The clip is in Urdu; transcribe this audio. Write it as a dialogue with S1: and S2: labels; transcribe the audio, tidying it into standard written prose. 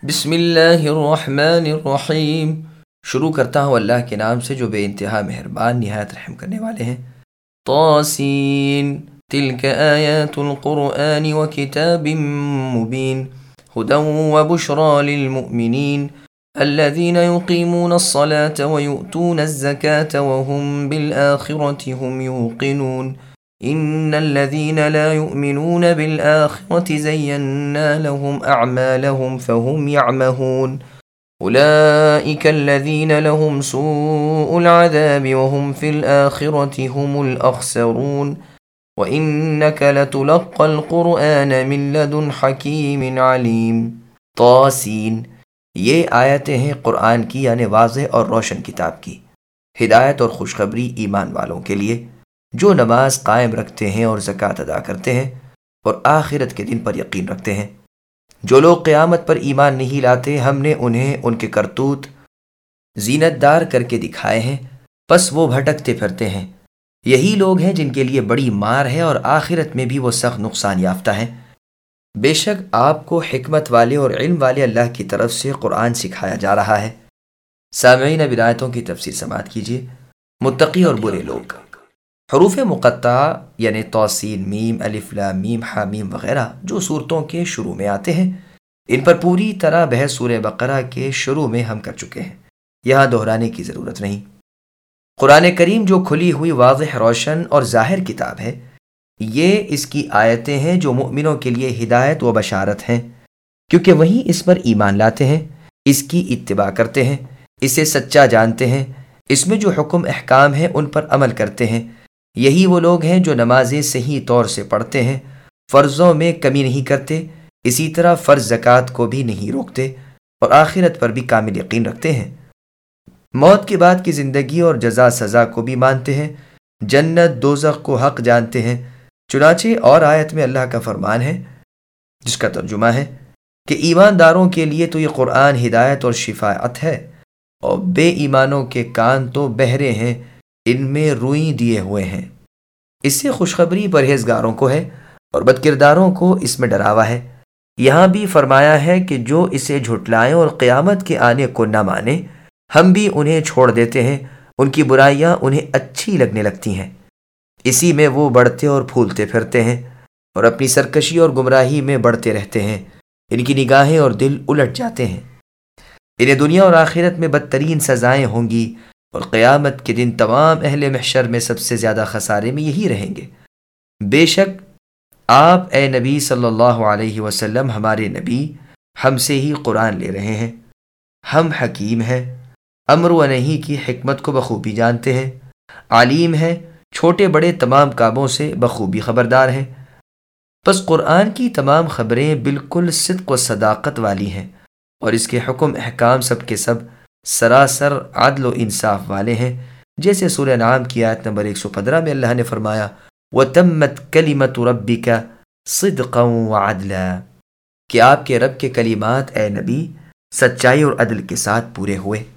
S1: بسم اللہ الرحمن الرحیم۔ شروع کرتا ہوں اللہ کے نام سے جو بے انتہا مہربان نہایت رحم کرنے والے ہیں۔ طاسین تلک آیات القرآن وکتاب مبین ہدی وبشری للمؤمنین الذین یقیمون الصلاة ویؤتون الزکاة وهم بالآخرة هم یوقنون ان الذين لا يؤمنون بالآخرة زينا لهم اعمالهم فهم يعمهون اولئك الذين لهم سوء العذاب وهم في الآخرة هم الاخسرون وانك لتلقى القرآن من لدن حكيم عليم۔ طاسین، یہ آیتیں ہیں قرآن کی یعنی واضح اور روشن کتاب کی، ہدایت اور خوشخبری ایمان والوں کے لیے جو نماز قائم رکھتے ہیں اور زکوٰۃ ادا کرتے ہیں اور آخرت کے دن پر یقین رکھتے ہیں۔ جو لوگ قیامت پر ایمان نہیں لاتے ہم نے انہیں ان کے کرتوت زینت دار کر کے دکھائے ہیں، پس وہ بھٹکتے پھرتے ہیں۔ یہی لوگ ہیں جن کے لیے بڑی مار ہے اور آخرت میں بھی وہ سخت نقصان یافتہ ہیں۔ بے شک آپ کو حکمت والے اور علم والے اللہ کی طرف سے قرآن سکھایا جا رہا ہے۔ سامعین، اب آیتوں کی تفسیر سماعت کیجیے۔ متقی اور برے لوگ۔ حروف مقطعہ یعنی طاسین، میم، الف، لام، میم، حامیم وغیرہ جو صورتوں کے شروع میں آتے ہیں، ان پر پوری طرح بحث سورہ بقرہ کے شروع میں ہم کر چکے ہیں، یہاں دہرانے کی ضرورت نہیں۔ قرآن کریم جو کھلی ہوئی واضح روشن اور ظاہر کتاب ہے، یہ اس کی آیتیں ہیں جو مؤمنوں کے لیے ہدایت و بشارت ہیں، کیونکہ وہی اس پر ایمان لاتے ہیں، اس کی اتباع کرتے ہیں، اسے سچا جانتے ہیں، اس میں جو حکم احکام ہیں ان پر عمل کرتے ہیں۔ یہی وہ لوگ ہیں جو نمازیں صحیح طور سے پڑھتے ہیں، فرضوں میں کمی نہیں کرتے، اسی طرح فرض زکوٰۃ کو بھی نہیں روکتے اور آخرت پر بھی کامل یقین رکھتے ہیں، موت کے بعد کی زندگی اور جزا سزا کو بھی مانتے ہیں، جنت دوزخ کو حق جانتے ہیں۔ چنانچہ اور آیت میں اللہ کا فرمان ہے جس کا ترجمہ ہے کہ ایمانداروں کے لیے تو یہ قرآن ہدایت اور شفاعت ہے، اور بے ایمانوں کے کان تو بہرے ہیں، ان میں روئی دیے ہوئے ہیں۔ اس سے خوشخبری پرہیزگاروں کو ہے اور بدکرداروں کو اس میں ڈراوا ہے۔ یہاں بھی فرمایا ہے کہ جو اسے جھٹلائیں اور قیامت کے آنے کو نہ مانیں، ہم بھی انہیں چھوڑ دیتے ہیں، ان کی برائیاں انہیں اچھی لگنے لگتی ہیں، اسی میں وہ بڑھتے اور پھولتے پھرتے ہیں اور اپنی سرکشی اور گمراہی میں بڑھتے رہتے ہیں، ان کی نگاہیں اور دل الٹ جاتے ہیں۔ انہیں دنیا اور آخرت میں بدترین سزائیں ہوں گی اور قیامت کے دن تمام اہل محشر میں سب سے زیادہ خسارے میں یہی رہیں گے۔ بے شک آپ اے نبی صلی اللہ علیہ وسلم ہمارے نبی ہم سے ہی قرآن لے رہے ہیں، ہم حکیم ہیں، امر و نہی کی حکمت کو بخوبی جانتے ہیں، علیم ہیں، چھوٹے بڑے تمام کاموں سے بخوبی خبردار ہیں۔ پس قرآن کی تمام خبریں بالکل صدق و صداقت والی ہیں اور اس کے حکم احکام سب کے سب سراسر عدل و انصاف والے ہیں، جیسے سورہ انعام کی آیت نمبر 115 میں اللہ نے فرمایا وَتَمَّتْ كَلِمَةُ رَبِّكَ صِدْقًا وَعَدْلًا، کہ آپ کے رب کے کلمات اے نبی سچائی اور عدل کے ساتھ پورے ہوئے۔